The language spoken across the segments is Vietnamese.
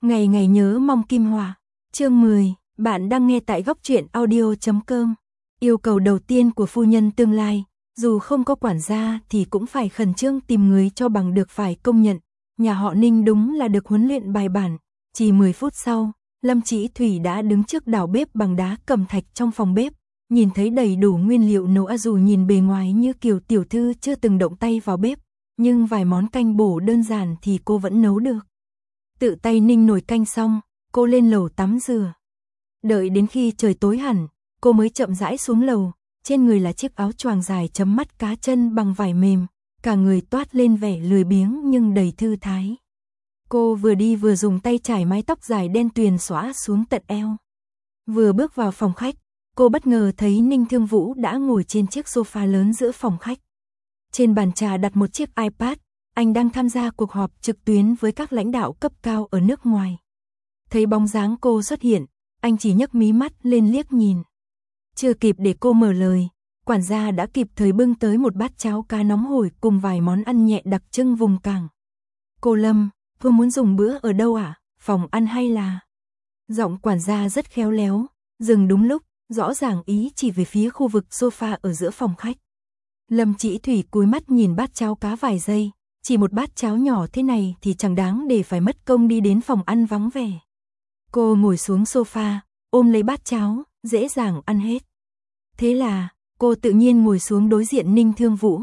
Ngày ngày nhớ mong Kim Hòa. Chương 10, bạn đang nghe tại góc truyện audio.com. Yêu cầu đầu tiên của phu nhân tương lai, dù không có quản gia thì cũng phải khẩn trương tìm người cho bằng được phải công nhận. Nhà họ Ninh đúng là được huấn luyện bài bản. Chỉ 10 phút sau, Lâm Chỉ Thủy đã đứng trước đảo bếp bằng đá cẩm thạch trong phòng bếp, nhìn thấy đầy đủ nguyên liệu nấu ăn. Dù nhìn bề ngoài như kiểu tiểu thư chưa từng động tay vào bếp, nhưng vài món canh bổ đơn giản thì cô vẫn nấu được. Tự tay ninh nồi canh xong, cô lên lầu tắm rửa. Đợi đến khi trời tối hẳn, cô mới chậm rãi xuống lầu, trên người là chiếc áo choàng dài chấm mắt cá chân bằng vải mềm, cả người toát lên vẻ lười biếng nhưng đầy thư thái. Cô vừa đi vừa dùng tay chải mái tóc dài đen tuyền xõa xuống tận eo. Vừa bước vào phòng khách, cô bất ngờ thấy Ninh Thương Vũ đã ngồi trên chiếc sofa lớn giữa phòng khách. Trên bàn trà đặt một chiếc iPad, anh đang tham gia cuộc họp trực tuyến với các lãnh đạo cấp cao ở nước ngoài. Thấy bóng dáng cô xuất hiện, anh chỉ nhấc mí mắt lên liếc nhìn. Chưa kịp để cô mở lời, quản gia đã kịp thời bưng tới một bát cháo cá nóng hổi cùng vài món ăn nhẹ đặc trưng vùng cảng. Cô Lâm, cô muốn dùng bữa ở đâu ạ? Phòng ăn hay là... Giọng quản gia rất khéo léo, dừng đúng lúc, rõ ràng ý chỉ về phía khu vực sofa ở giữa phòng khách. Lâm Chỉ Thủy cúi mắt nhìn bát cháo cá vài giây, chỉ một bát cháo nhỏ thế này thì chẳng đáng để phải mất công đi đến phòng ăn vắng vẻ. Cô ngồi xuống sofa, ôm lấy bát cháo, dễ dàng ăn hết. Thế là, cô tự nhiên ngồi xuống đối diện Ninh Thương Vũ.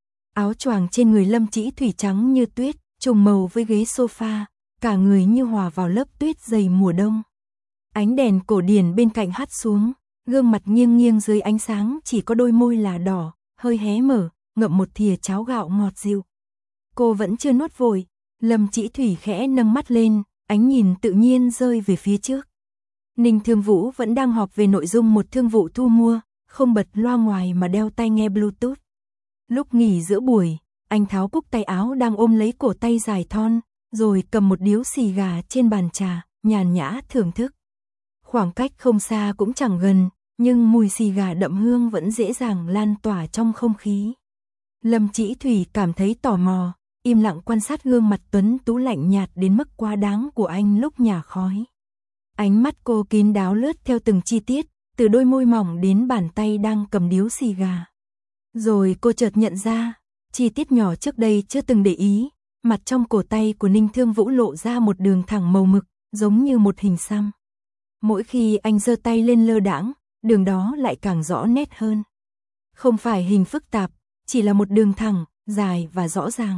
Áo choàng trên người Lâm Chỉ Thủy trắng như tuyết, trùng màu với ghế sofa, cả người như hòa vào lớp tuyết dày mùa đông. Ánh đèn cổ điển bên cạnh hắt xuống, gương mặt nghiêng nghiêng dưới ánh sáng, chỉ có đôi môi là đỏ, hơi hé mở, ngậm một thìa cháo gạo ngọt dịu. Cô vẫn chưa nuốt vội, Lâm Chỉ Thủy khẽ nâng mắt lên, ánh nhìn tự nhiên rơi về phía trước. Ninh Thương Vũ vẫn đang họp về nội dung một thương vụ thu mua, không bật loa ngoài mà đeo tai nghe Bluetooth. Lúc nghỉ giữa buổi, anh tháo cúc tay áo đang ôm lấy cổ tay dài thon, rồi cầm một điếu xì gà trên bàn trà, nhàn nhã thưởng thức. Khoảng cách không xa cũng chẳng gần, nhưng mùi xì gà đậm hương vẫn dễ dàng lan tỏa trong không khí. Lâm Chỉ Thủy cảm thấy tò mò, im lặng quan sát gương mặt tuấn tú lạnh nhạt đến mức quá đáng của anh lúc nhả khói. Ánh mắt cô kín đáo lướt theo từng chi tiết, từ đôi môi mỏng đến bàn tay đang cầm điếu xì gà. Rồi cô chợt nhận ra, chi tiết nhỏ trước đây chưa từng để ý, mặt trong cổ tay của Ninh Thương Vũ lộ ra một đường thẳng màu mực, giống như một hình xăm. Mỗi khi anh giơ tay lên lơ đãng, đường đó lại càng rõ nét hơn. Không phải hình phức tạp, chỉ là một đường thẳng, dài và rõ ràng.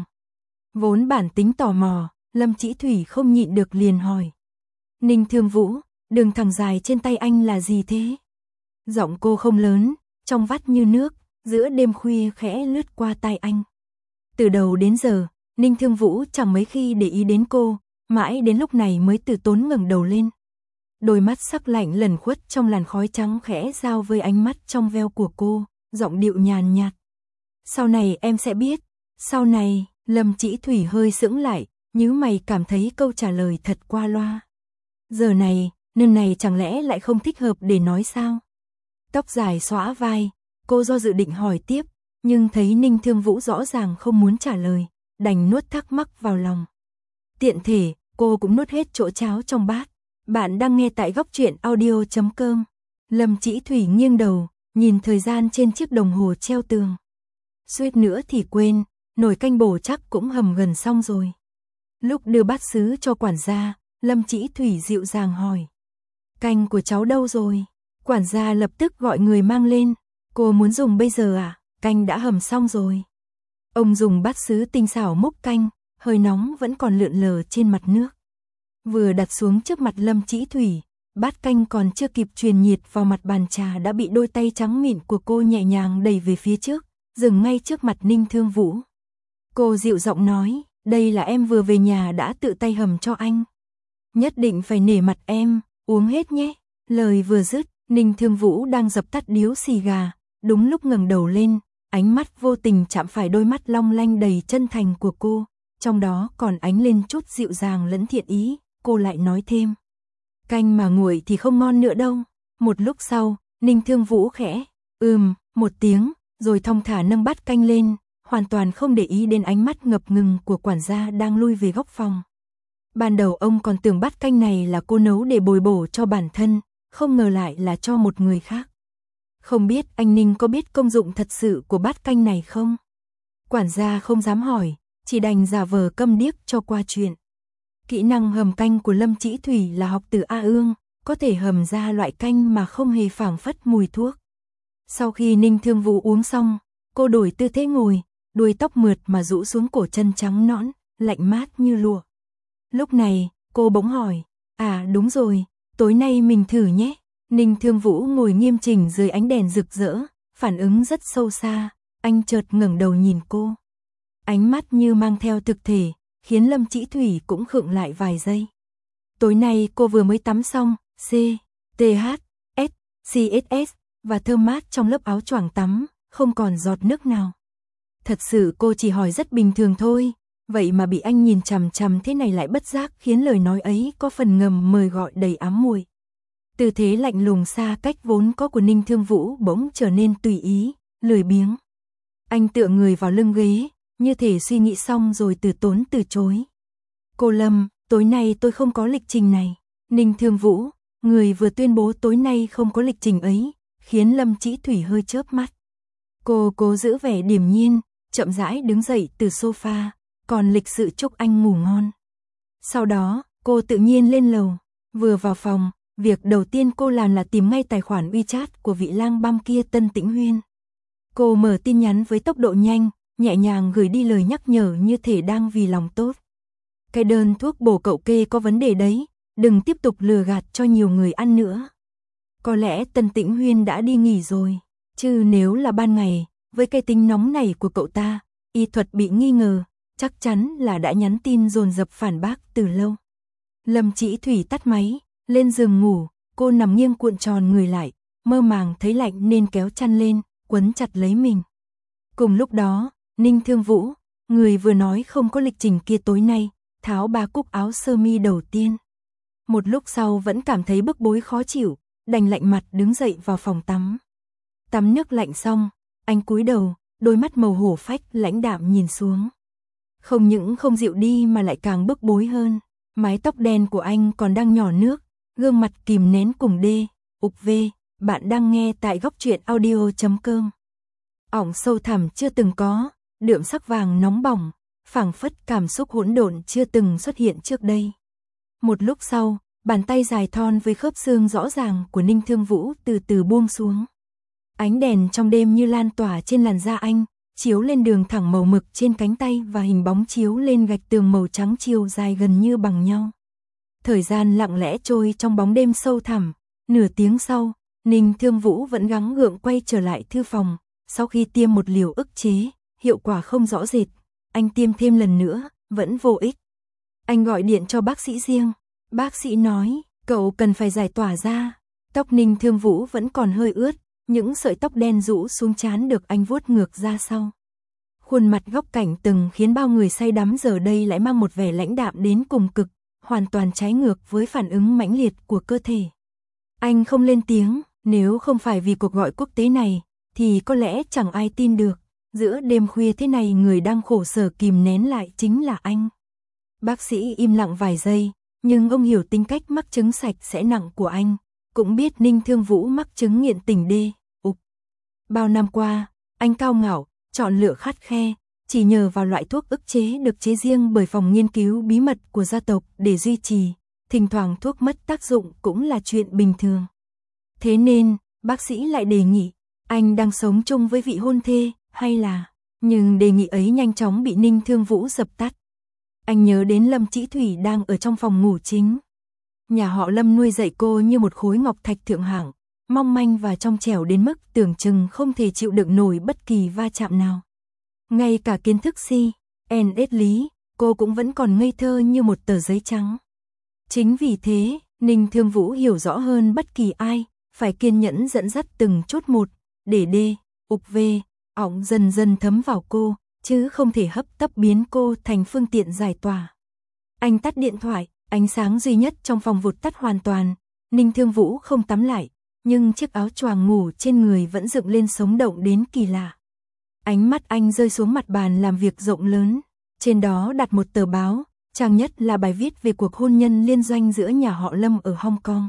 Vốn bản tính tò mò, Lâm Chỉ Thủy không nhịn được liền hỏi. Ninh Thương Vũ, đường thẳng dài trên tay anh là gì thế? Giọng cô không lớn, trong vắt như nước, giữa đêm khuya khẽ lướt qua tai anh. Từ đầu đến giờ, Ninh Thương Vũ chẳng mấy khi để ý đến cô, mãi đến lúc này mới từ tốn ngẩng đầu lên. Đôi mắt sắc lạnh lẩn khuất trong làn khói trắng khẽ giao với ánh mắt trong veo của cô, giọng điệu nhàn nhạt. Sau này em sẽ biết. Sau này, Lâm Chỉ Thủy hơi sững lại, nhíu mày cảm thấy câu trả lời thật qua loa. Giờ này, nơi này chẳng lẽ lại không thích hợp để nói sao? Tóc dài xõa vai, cô do dự định hỏi tiếp, nhưng thấy Ninh Thương Vũ rõ ràng không muốn trả lời, đành nuốt thắc mắc vào lòng. Tiện thể, cô cũng nuốt hết chỗ cháo trong bát. Bạn đang nghe tại góc truyện audio.com. Lâm Chỉ Thủy nghiêng đầu, nhìn thời gian trên chiếc đồng hồ treo tường. Suýt nữa thì quên, nồi canh bổ chắc cũng hầm gần xong rồi. Lúc đưa bát sứ cho quản gia, Lâm Chỉ Thủy dịu dàng hỏi. Canh của cháu đâu rồi? Quản gia lập tức gọi người mang lên. Cô muốn dùng bây giờ à? Canh đã hầm xong rồi. Ông dùng bát sứ tinh xảo múc canh, hơi nóng vẫn còn lượn lờ trên mặt nước. Vừa đặt xuống trước mặt Lâm Chỉ Thủy, bát canh còn chưa kịp truyền nhiệt vào mặt bàn trà đã bị đôi tay trắng mịn của cô nhẹ nhàng đẩy về phía trước, dừng ngay trước mặt Ninh Thương Vũ. Cô dịu giọng nói, đây là em vừa về nhà đã tự tay hầm cho anh. Nhất định phải nể mặt em, uống hết nhé. Lời vừa dứt, Ninh Thương Vũ đang dập tắt điếu xì gà, đúng lúc ngẩng đầu lên, ánh mắt vô tình chạm phải đôi mắt long lanh đầy chân thành của cô, trong đó còn ánh lên chút dịu dàng lẫn thiện ý. Cô lại nói thêm, canh mà nguội thì không ngon nữa đâu. Một lúc sau, Ninh Thương Vũ khẽ, một tiếng, rồi thong thả nâng bát canh lên, hoàn toàn không để ý đến ánh mắt ngập ngừng của quản gia đang lui về góc phòng. Ban đầu ông còn tưởng bát canh này là cô nấu để bồi bổ cho bản thân, không ngờ lại là cho một người khác. Không biết anh Ninh có biết công dụng thật sự của bát canh này không? Quản gia không dám hỏi, chỉ đành giả vờ câm điếc cho qua chuyện. Kỹ năng hầm canh của Lâm Chỉ Thủy là học từ A Ương, có thể hầm ra loại canh mà không hề phảng phất mùi thuốc. Sau khi Ninh Thương Vũ uống xong, cô đổi tư thế ngồi, đuôi tóc mượt mà rũ xuống cổ chân trắng nõn, lạnh mát như lụa. Lúc này, cô bỗng hỏi, à đúng rồi, tối nay mình thử nhé. Ninh Thương Vũ ngồi nghiêm chỉnh dưới ánh đèn rực rỡ, phản ứng rất sâu xa, anh chợt ngẩng đầu nhìn cô. Ánh mắt như mang theo thực thể, khiến Lâm Chỉ Thủy cũng khựng lại vài giây. Tối nay cô vừa mới tắm xong, CTH, và thơm mát trong lớp áo choàng tắm, không còn giọt nước nào. Thật sự cô chỉ hỏi rất bình thường thôi, vậy mà bị anh nhìn chằm chằm thế này lại bất giác khiến lời nói ấy có phần ngầm mời gọi đầy ám muội. Tư thế lạnh lùng xa cách vốn có của Ninh Thương Vũ bỗng trở nên tùy ý, lười biếng. Anh tựa người vào lưng ghế, như thể suy nghĩ xong rồi từ tốn từ chối. Cô Lâm, tối nay tôi không có lịch trình này. Ninh Thương Vũ, người vừa tuyên bố tối nay không có lịch trình ấy, khiến Lâm Chỉ Thủy hơi chớp mắt. Cô cố giữ vẻ điềm nhiên, chậm rãi đứng dậy từ sofa, còn lịch sự chúc anh ngủ ngon. Sau đó, cô tự nhiên lên lầu, vừa vào phòng, việc đầu tiên cô làm là tìm ngay tài khoản WeChat của vị lang băm kia Tân Tĩnh Huyên. Cô mở tin nhắn với tốc độ nhanh, nhẹ nhàng gửi đi lời nhắc nhở như thể đang vì lòng tốt. Cái đơn thuốc bổ cậu kê có vấn đề đấy, đừng tiếp tục lừa gạt cho nhiều người ăn nữa. Có lẽ Tân Tĩnh Huyên đã đi nghỉ rồi, chứ nếu là ban ngày, với cái tính nóng này của cậu ta, y thuật bị nghi ngờ, chắc chắn là đã nhắn tin dồn dập phản bác từ lâu. Lâm Chỉ Thủy tắt máy, lên giường ngủ, cô nằm nghiêng cuộn tròn người lại, mơ màng thấy lạnh nên kéo chăn lên, quấn chặt lấy mình. Cùng lúc đó, Ninh Thương Vũ, người vừa nói không có lịch trình kia tối nay, tháo 3 cúc áo sơ mi đầu tiên. Một lúc sau vẫn cảm thấy bức bối khó chịu, đành lạnh mặt đứng dậy vào phòng tắm. Tắm nước lạnh xong, anh cúi đầu, đôi mắt màu hổ phách lãnh đạm nhìn xuống. Không những không dịu đi mà lại càng bức bối hơn, mái tóc đen của anh còn đang nhỏ nước, gương mặt kìm nén cùng đê, ục vê, bạn đang nghe tại góc truyện audio.com. Ỏng sâu thẳm chưa từng có, đượm sắc vàng nóng bỏng, phảng phất cảm xúc hỗn độn chưa từng xuất hiện trước đây. Một lúc sau, bàn tay dài thon với khớp xương rõ ràng của Ninh Thương Vũ từ từ buông xuống. Ánh đèn trong đêm như lan tỏa trên làn da anh, chiếu lên đường thẳng màu mực trên cánh tay và hình bóng chiếu lên gạch tường màu trắng chiều dài gần như bằng nhau. Thời gian lặng lẽ trôi trong bóng đêm sâu thẳm, nửa tiếng sau, Ninh Thương Vũ vẫn gắng gượng quay trở lại thư phòng, sau khi tiêm một liều ức chế, hiệu quả không rõ rệt, anh tiêm thêm lần nữa, vẫn vô ích. Anh gọi điện cho bác sĩ riêng, bác sĩ nói, cậu cần phải giải tỏa ra. Tóc Ninh Thương Vũ vẫn còn hơi ướt, những sợi tóc đen rũ xuống trán được anh vuốt ngược ra sau. Khuôn mặt góc cạnh từng khiến bao người say đắm giờ đây lại mang một vẻ lãnh đạm đến cùng cực, hoàn toàn trái ngược với phản ứng mãnh liệt của cơ thể. Anh không lên tiếng, nếu không phải vì cuộc gọi quốc tế này, thì có lẽ chẳng ai tin được, giữa đêm khuya thế này người đang khổ sở kìm nén lại chính là anh. Bác sĩ im lặng vài giây, nhưng ông hiểu tính cách mắc chứng sạch sẽ nặng của anh, cũng biết Ninh Thương Vũ mắc chứng nghiện tình đê, ục. Bao năm qua, anh cao ngạo, chọn lựa khắt khe, chỉ nhờ vào loại thuốc ức chế được chế riêng bởi phòng nghiên cứu bí mật của gia tộc để duy trì, thỉnh thoảng thuốc mất tác dụng cũng là chuyện bình thường. Thế nên, bác sĩ lại đề nghị, anh đang sống chung với vị hôn thê, hay là... Nhưng đề nghị ấy nhanh chóng bị Ninh Thương Vũ dập tắt. Anh nhớ đến Lâm Chỉ Thủy đang ở trong phòng ngủ chính. Nhà họ Lâm nuôi dạy cô như một khối ngọc thạch thượng hạng, mong manh và trong trẻo đến mức tưởng chừng không thể chịu đựng nổi bất kỳ va chạm nào. Ngay cả kiến thức CNS lý, cô cũng vẫn còn ngây thơ như một tờ giấy trắng. Chính vì thế, Ninh Thương Vũ hiểu rõ hơn bất kỳ ai, phải kiên nhẫn dẫn dắt từng chút một, để đê, ục vê, ỏng dần dần thấm vào cô, chứ không thể hấp tấp biến cô thành phương tiện giải tỏa. Anh tắt điện thoại, ánh sáng duy nhất trong phòng vụt tắt hoàn toàn, Ninh Thương Vũ không tắm lại, nhưng chiếc áo choàng ngủ trên người vẫn dựng lên sống động đến kỳ lạ. Ánh mắt anh rơi xuống mặt bàn làm việc rộng lớn, trên đó đặt một tờ báo, Trang nhất là bài viết về cuộc hôn nhân liên doanh giữa nhà họ Lâm ở Hong Kong.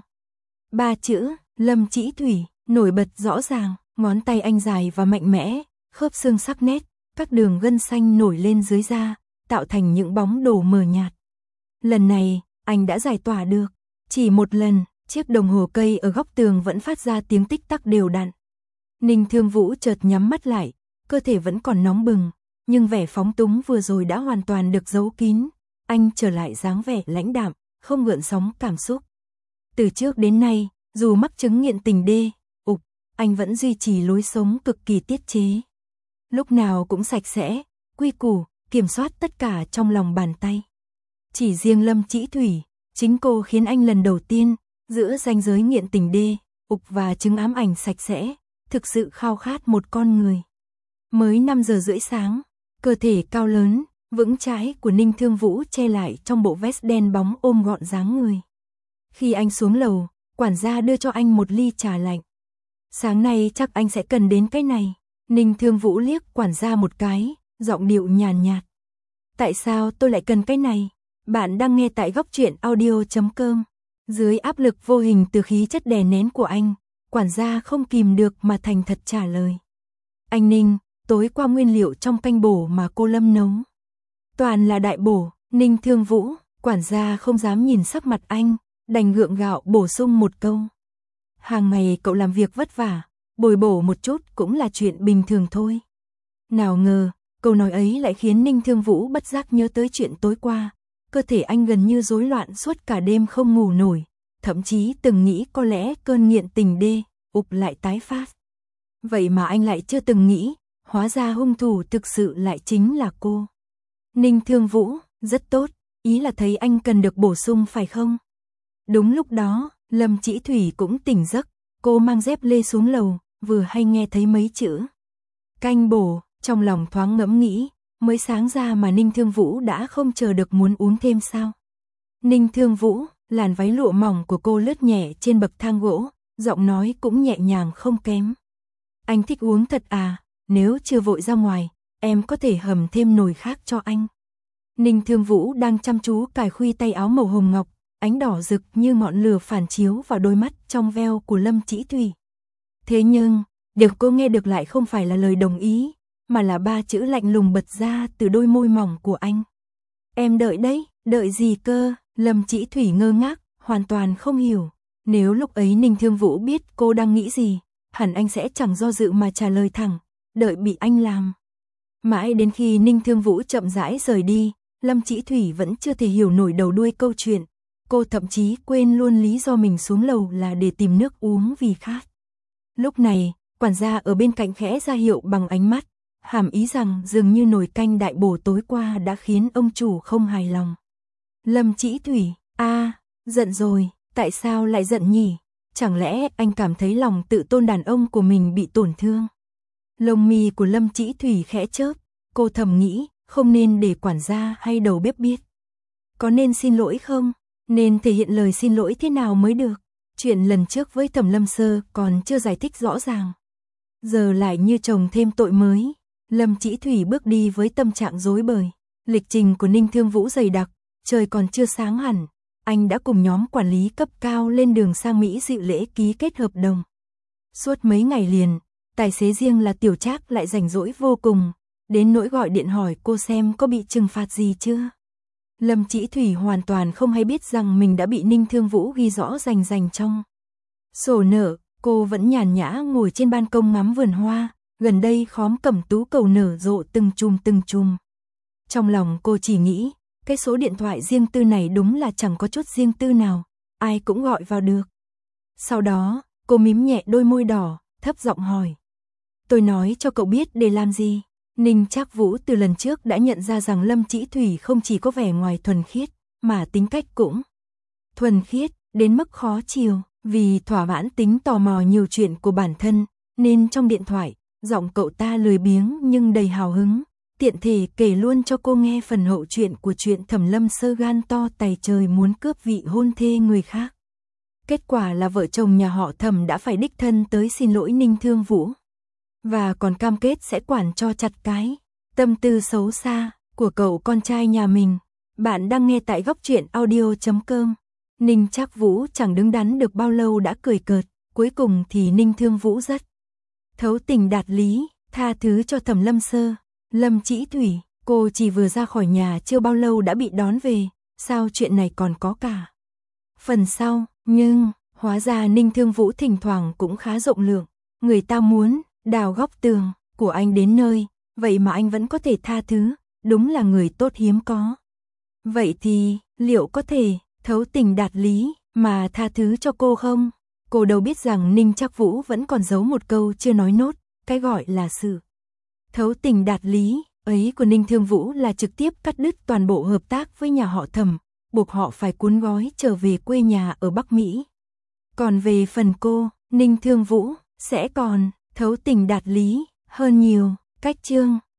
3 chữ, Lâm Chỉ Thủy, nổi bật rõ ràng, ngón tay anh dài và mạnh mẽ, khớp xương sắc nét, các đường gân xanh nổi lên dưới da, tạo thành những bóng đổ mờ nhạt. Lần này, anh đã giải tỏa được. Chỉ một lần, chiếc đồng hồ cây ở góc tường vẫn phát ra tiếng tích tắc đều đặn. Ninh Thương Vũ chợt nhắm mắt lại, cơ thể vẫn còn nóng bừng, nhưng vẻ phóng túng vừa rồi đã hoàn toàn được giấu kín. Anh trở lại dáng vẻ lãnh đạm, không gợn sóng cảm xúc. Từ trước đến nay, dù mắc chứng nghiện tình đê, anh vẫn duy trì lối sống cực kỳ tiết chế. Lúc nào cũng sạch sẽ, quy củ, kiểm soát tất cả trong lòng bàn tay. Chỉ riêng Lâm Chỉ Thủy, chính cô khiến anh lần đầu tiên, giữa ranh giới nghiện tình đê, và chứng ám ảnh sạch sẽ, thực sự khao khát một con người. Mới 5 giờ rưỡi sáng, cơ thể cao lớn, vững chãi của Ninh Thương Vũ che lại trong bộ vest đen bóng ôm gọn dáng người. Khi anh xuống lầu, quản gia đưa cho anh một ly trà lạnh. Sáng nay chắc anh sẽ cần đến cái này. Ninh Thương Vũ liếc quản gia một cái, giọng điệu nhàn nhạt. Tại sao tôi lại cần cái này? Bạn đang nghe tại Góc Truyện Audio.com. Dưới áp lực vô hình từ khí chất đè nén của anh, quản gia không kìm được mà thành thật trả lời. Anh Ninh, tối qua nguyên liệu trong canh bổ mà cô Lâm nấu toàn là đại bổ. Ninh Thương Vũ, quản gia không dám nhìn sắc mặt anh, đành gượng gạo bổ sung một câu. Hàng ngày cậu làm việc vất vả, bồi bổ một chút cũng là chuyện bình thường thôi. Nào ngờ, câu nói ấy lại khiến Ninh Thương Vũ bất giác nhớ tới chuyện tối qua. Cơ thể anh gần như rối loạn suốt cả đêm không ngủ nổi, thậm chí từng nghĩ có lẽ cơn nghiện tình đê, lại tái phát. Vậy mà anh lại chưa từng nghĩ, hóa ra hung thủ thực sự lại chính là cô. Ninh Thương Vũ, rất tốt, ý là thấy anh cần được bổ sung phải không? Đúng lúc đó, Lâm Chỉ Thủy cũng tỉnh giấc, cô mang dép lê xuống lầu, vừa hay nghe thấy mấy chữ canh bổ, trong lòng thoáng ngẫm nghĩ, mới sáng ra mà Ninh Thương Vũ đã không chờ được muốn uống thêm sao. Ninh Thương Vũ, làn váy lụa mỏng của cô lướt nhẹ trên bậc thang gỗ, giọng nói cũng nhẹ nhàng không kém. Anh thích uống thật à, nếu chưa vội ra ngoài, em có thể hầm thêm nồi khác cho anh. Ninh Thương Vũ đang chăm chú cài khuy tay áo màu hồng ngọc, ánh đỏ rực như ngọn lửa phản chiếu vào đôi mắt trong veo của Lâm Chỉ Thủy. Thế nhưng, điều cô nghe được lại không phải là lời đồng ý, mà là 3 chữ lạnh lùng bật ra từ đôi môi mỏng của anh. Em đợi đấy, đợi gì cơ? Lâm Chỉ Thủy ngơ ngác, hoàn toàn không hiểu. Nếu lúc ấy Ninh Thương Vũ biết cô đang nghĩ gì, hẳn anh sẽ chẳng do dự mà trả lời thẳng, đợi bị anh làm. Mãi đến khi Ninh Thương Vũ chậm rãi rời đi, Lâm Chỉ Thủy vẫn chưa thể hiểu nổi đầu đuôi câu chuyện. Cô thậm chí quên luôn lý do mình xuống lầu là để tìm nước uống vì khát. Lúc này, quản gia ở bên cạnh khẽ ra hiệu bằng ánh mắt, hàm ý rằng dường như nồi canh đại bổ tối qua đã khiến ông chủ không hài lòng. Lâm Chỉ Thủy, giận rồi, tại sao lại giận nhỉ? Chẳng lẽ anh cảm thấy lòng tự tôn đàn ông của mình bị tổn thương? Lông mi của Lâm Chỉ Thủy khẽ chớp, cô thầm nghĩ, không nên để quản gia hay đầu bếp biết. Có nên xin lỗi không? Nên thể hiện lời xin lỗi thế nào mới được? Chuyện lần trước với Thẩm Lâm Sơ còn chưa giải thích rõ ràng. Giờ lại như chồng thêm tội mới. Lâm Chỉ Thủy bước đi với tâm trạng rối bời. Lịch trình của Ninh Thương Vũ dày đặc, trời còn chưa sáng hẳn. Anh đã cùng nhóm quản lý cấp cao lên đường sang Mỹ dự lễ ký kết hợp đồng. Suốt mấy ngày liền, tài xế riêng là Tiểu Trác lại rảnh rỗi vô cùng, đến nỗi gọi điện hỏi cô xem có bị trừng phạt gì chưa. Lâm Chỉ Thủy hoàn toàn không hay biết rằng mình đã bị Ninh Thương Vũ ghi rõ rành trong sổ nợ. Cô vẫn nhàn nhã ngồi trên ban công ngắm vườn hoa, gần đây khóm cẩm tú cầu nở rộ từng chùm. Trong lòng cô chỉ nghĩ, cái số điện thoại riêng tư này đúng là chẳng có chút riêng tư nào, ai cũng gọi vào được. Sau đó, cô mím nhẹ đôi môi đỏ, thấp giọng hỏi. Tôi nói cho cậu biết để làm gì? Ninh Trác Vũ từ lần trước đã nhận ra rằng Lâm Chỉ Thủy không chỉ có vẻ ngoài thuần khiết, mà tính cách cũng thuần khiết, đến mức khó chiều. Vì thỏa mãn tính tò mò nhiều chuyện của bản thân, nên trong điện thoại, giọng cậu ta lười biếng nhưng đầy hào hứng, tiện thể kể luôn cho cô nghe phần hậu chuyện của chuyện Thẩm Lâm Sơ gan to tày trời muốn cướp vị hôn thê người khác. Kết quả là vợ chồng nhà họ Thẩm đã phải đích thân tới xin lỗi Ninh Thương Vũ. Và còn cam kết sẽ quản cho chặt cái tâm tư xấu xa của cậu con trai nhà mình. Bạn đang nghe tại góc truyện audio.com. Ninh Trác Vũ chẳng đứng đắn được bao lâu đã cười cợt, cuối cùng thì Ninh Thương Vũ rất thấu tình đạt lý, tha thứ cho Thẩm Lâm Sơ. Lâm Chỉ Thủy, cô chỉ vừa ra khỏi nhà chưa bao lâu đã bị đón về, sao chuyện này còn có cả phần sau, nhưng hóa ra Ninh Thương Vũ thỉnh thoảng cũng khá rộng lượng, người ta muốn đào góc tường của anh đến nơi, vậy mà anh vẫn có thể tha thứ, đúng là người tốt hiếm có. Vậy thì, liệu có thể thấu tình đạt lý mà tha thứ cho cô không? Cô đâu biết rằng Ninh Trác Vũ vẫn còn giấu một câu chưa nói nốt, cái gọi là sự thấu tình đạt lý ấy của Ninh Thương Vũ là trực tiếp cắt đứt toàn bộ hợp tác với nhà họ Thẩm, buộc họ phải cuốn gói trở về quê nhà ở Bắc Mỹ. Còn về phần cô, Ninh Thương Vũ sẽ còn thấu tình đạt lý hơn nhiều. Cách chương